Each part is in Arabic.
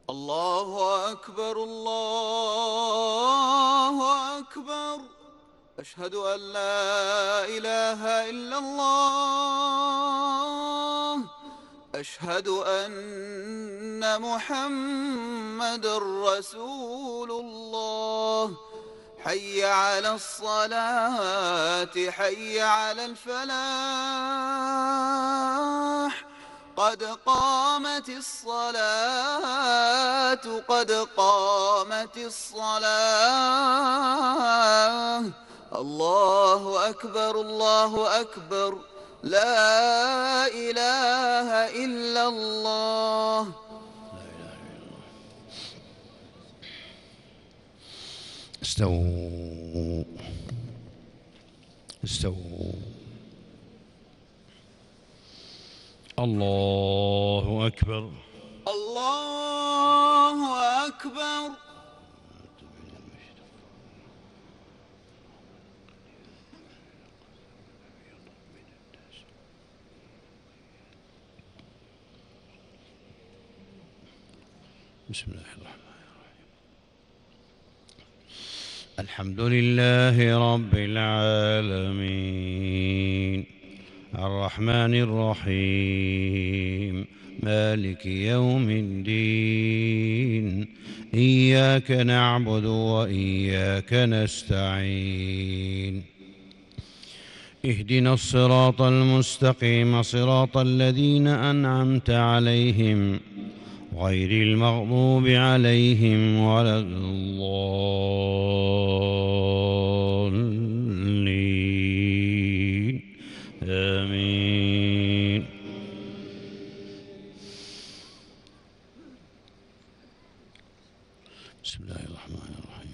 الله أكبر الله أكبر. أشهد أن لا إله إلا الله. أشهد أن محمد رسول الله. حي على الصلاة حي على الفلاح. قد قامت الصلاة قد قامت الصلاة. الله أكبر الله أكبر. لا إله إلا الله. استووا استووا. الله أكبر الله أكبر. بسم الله الرحمن الرحيم. الحمد لله رب العالمين الرحمن الرحيم مالك يوم الدين. إياك نعبد وإياك نستعين. اهدنا الصراط المستقيم صراط الذين أنعمت عليهم غير المغضوب عليهم ولا الضالين. آمين. بسم الله الرحمن الرحيم.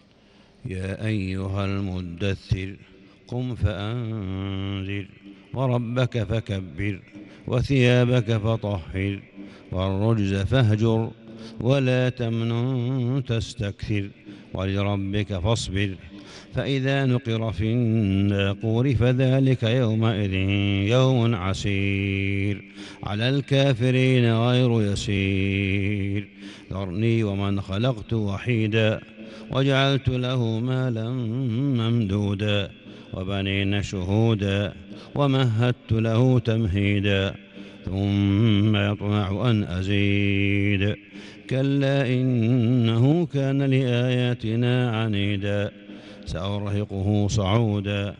يا أيها المدثر قم فأنذر وربك فكبر وثيابك فطهر والرجز فاهجر ولا تمنن تستكثر ولربك فاصبر. فإذا نقر في الناقور فذلك يومئذ يوم عسير على الكافرين غير يسير. ذرني ومن خلقت وحيدا وجعلت له مالا ممدودا وبنين شهودا ومهدت له تمهيدا ثم يطمع أن أزيد. كلا إنه كان لآياتنا عنيدا سأرهقه صعودا.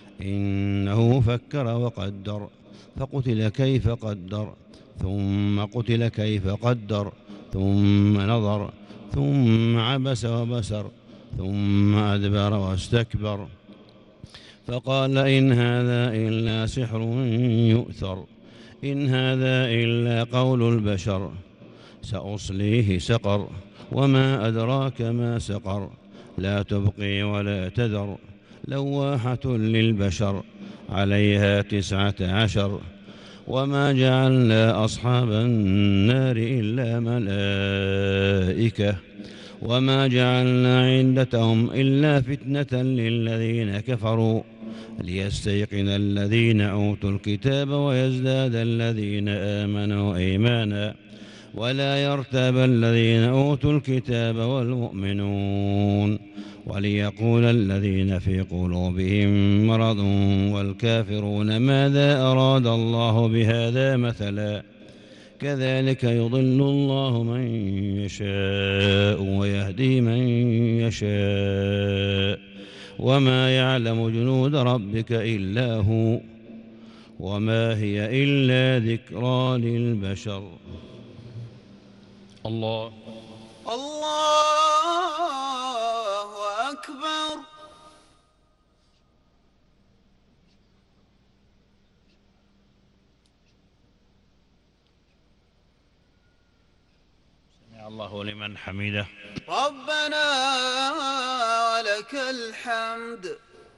إنه فكر وقدر فقتل كيف قدر ثم قتل كيف قدر ثم نظر ثم عبس وبسر ثم أدبر واستكبر فقال إن هذا إلا سحر يؤثر. إن هذا إلا قول البشر. سأصليه سقر وما أدراك ما سقر. لا تبقي ولا تذر لواحة للبشر عليها 19. وما جعلنا أصحاب النار إلا ملائكة وما جعلنا عدتهم إلا فتنة للذين كفروا ليستيقن الذين أوتوا الكتاب ويزداد الذين آمنوا إيمانا ولا يرتاب الذين أوتوا الكتاب والمؤمنون وليقول الذين في قلوبهم مرض والكافرون ماذا أراد الله بهذا مثلا. كذلك يضل الله من يشاء ويهدي من يشاء وما يعلم جنود ربك إلا هو وما هي إلا ذكرى للبشر. الله أكبر. سمع الله لمن حمده. ربنا ولك الحمد.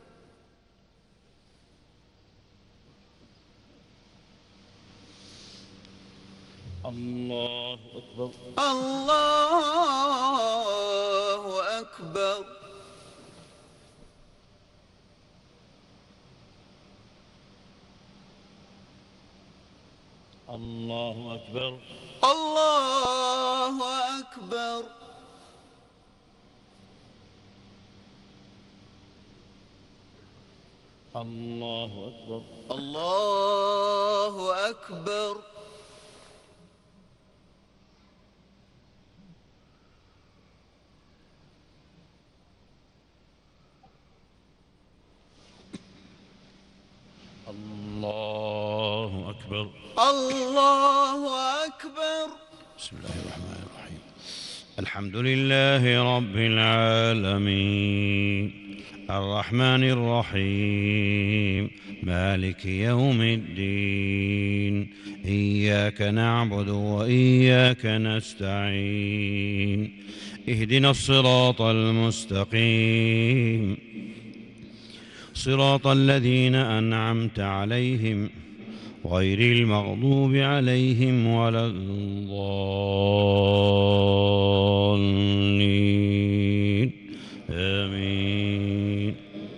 الله أكبر. الله أكبر. الله أكبر. الله أكبر. أكبر. الله أكبر. الله أكبر. الله أكبر. الله أكبر. بسم الله الرحمن الرحيم. الحمد لله رب العالمين الرحمن الرحيم مالك يوم الدين إياك نعبد وإياك نستعين اهدنا الصراط المستقيم صراط الذين أنعمت عليهم غير المغضوب عليهم ولا الضالين آمين.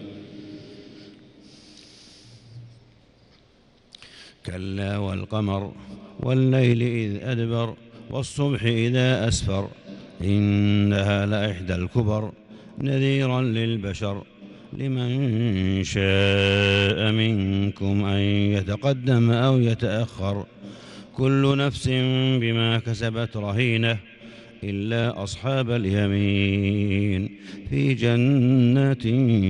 كلا والقمر والليل إذ أدبر والصبح إذا أسفر إنها لإحدى الكبر نذيرا للبشر لمن شاء منكم أن يتقدم أو يتأخر كل نفس بما كسبت رهينة إلا أصحاب اليمين في جنات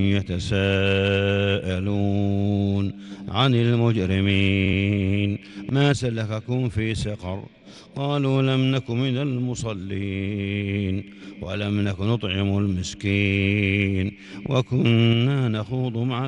يتساءلون عن المجرمين ما سلككم في سقر قالوا لم نك من المصلين ولم نك نطعم المسكين وكنا نخوض مع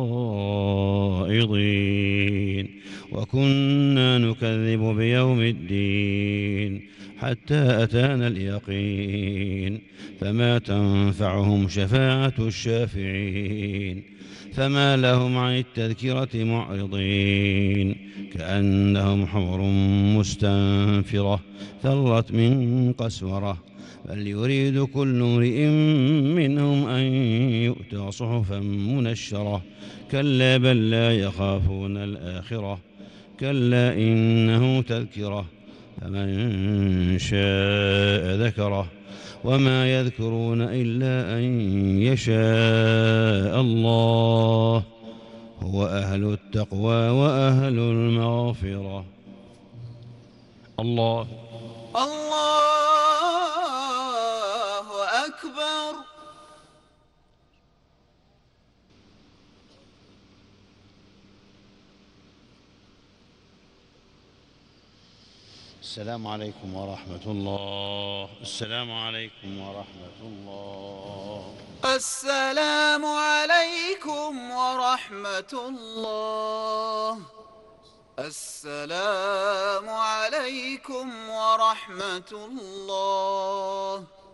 الخائضين وكنا نكذب بيوم الدين حتى أتانا اليقين فما تنفعهم شفاعة الشافعين فما لهم عن التذكرة معرضين كأنهم حمر مستنفرة فرت من قسورة بل يريد كل امرئ منهم أن يؤتى صحفا منشرة كلا بل لا يخافون الآخرة كلا إنه تذكرة فمن شاء ذكره وما يذكرون إلا أن يشاء الله هو أهل التقوى وأهل المغفرة. الله أكبر. السلام عليكم ورحمة الله. السلام عليكم ورحمة الله. السلام عليكم ورحمة الله. السلام عليكم ورحمة الله.